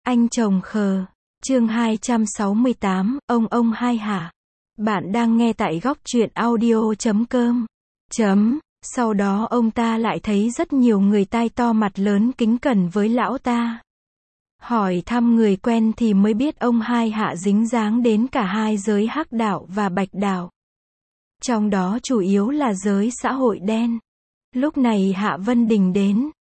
Anh chồng khờ. Chương 268, ông hai hả? Bạn đang nghe tại góc truyện audio.com. Sau đó ông ta lại thấy rất nhiều người tai to mặt lớn kính cẩn với lão ta. Hỏi thăm người quen thì mới biết ông hai hạ dính dáng đến cả hai giới hắc đạo và bạch đạo. Trong đó chủ yếu là giới xã hội đen. Lúc này Hạ Vân Đình đến.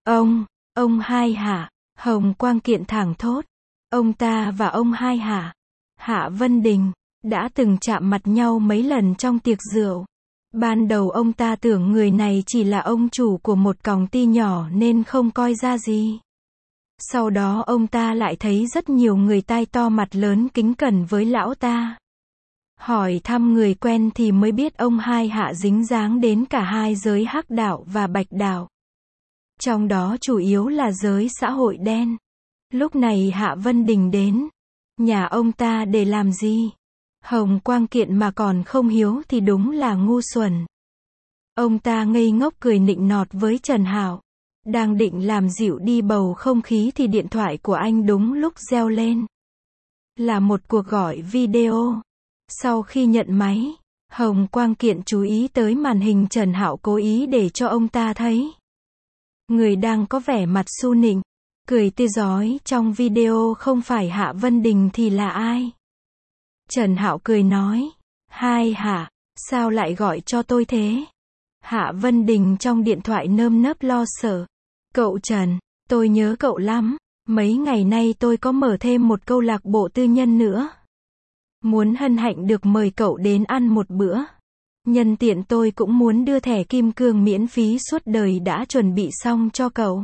Ông hai hạ, Hồng Quang Kiện thảng thốt. Ông ta và ông hai hạ, Hạ Vân Đình, đã từng chạm mặt nhau mấy lần trong tiệc rượu. Ban đầu ông ta tưởng người này chỉ là ông chủ của một công ty nhỏ nên không coi ra gì. Sau đó ông ta lại thấy rất nhiều người tai to mặt lớn kính cẩn với lão ta. Hỏi thăm người quen thì mới biết ông hai hạ dính dáng đến cả hai giới hắc đạo và bạch đạo. Trong đó chủ yếu là giới xã hội đen. Lúc này Hạ Vân Đình đến nhà ông ta để làm gì? Hồng Quang Kiện mà còn không hiếu thì đúng là ngu xuẩn. Ông ta ngây ngốc cười nịnh nọt với Trần Hạo. Đang định làm dịu đi bầu không khí thì điện thoại của anh đúng lúc reo lên. Là một cuộc gọi video. Sau khi nhận máy, Hồng Quang Kiện chú ý tới màn hình Trần Hạo cố ý để cho ông ta thấy. Người đang có vẻ mặt su nịnh, cười tươi rói trong video không phải Hạ Vân Đình thì là ai? Trần Hạo cười nói. Hai hạ, sao lại gọi cho tôi thế? Hạ Vân Đình trong điện thoại nơm nớp lo sợ. Cậu Trần, tôi nhớ cậu lắm. Mấy ngày nay tôi có mở thêm một câu lạc bộ tư nhân nữa. Muốn hân hạnh được mời cậu đến ăn một bữa. Nhân tiện tôi cũng muốn đưa thẻ kim cương miễn phí suốt đời đã chuẩn bị xong cho cậu.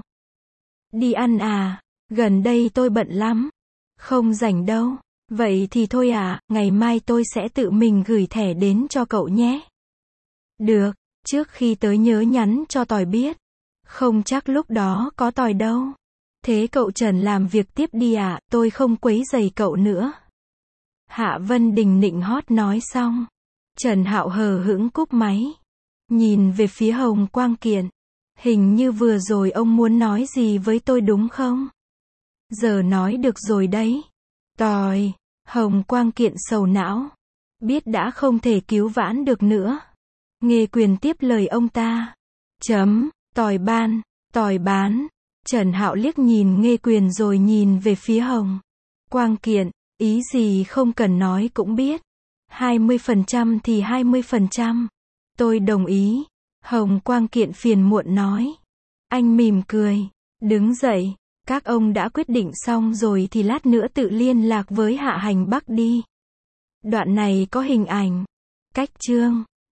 Đi ăn à? Gần đây tôi bận lắm. Không rảnh đâu. Vậy thì thôi à, ngày mai tôi sẽ tự mình gửi thẻ đến cho cậu nhé. Được, trước khi tới nhớ nhắn cho Tòi biết. Không chắc lúc đó có Tòi đâu. Thế cậu Trần làm việc tiếp đi à, tôi không quấy rầy cậu nữa. Hạ Vân Đình nịnh hót nói xong. Trần Hạo hờ hững cúp máy. Nhìn về phía Hồng Quang Kiện. Hình như vừa rồi ông muốn nói gì với tôi đúng không? Giờ nói được rồi đấy. Tòi. Hồng Quang Kiện sầu não. Biết đã không thể cứu vãn được nữa. Nghê Quyền tiếp lời ông ta. Tòi bán. Trần Hạo liếc nhìn Nghê Quyền rồi nhìn về phía Hồng Quang Kiện. Ý gì không cần nói cũng biết. 20% thì 20%. Tôi đồng ý. Hồng Quang Kiện phiền muộn nói. Anh mỉm cười. Đứng dậy. Các ông đã quyết định xong rồi thì lát nữa tự liên lạc với Hạ Hành Bắc đi. Đoạn này có hình ảnh. Cách chương.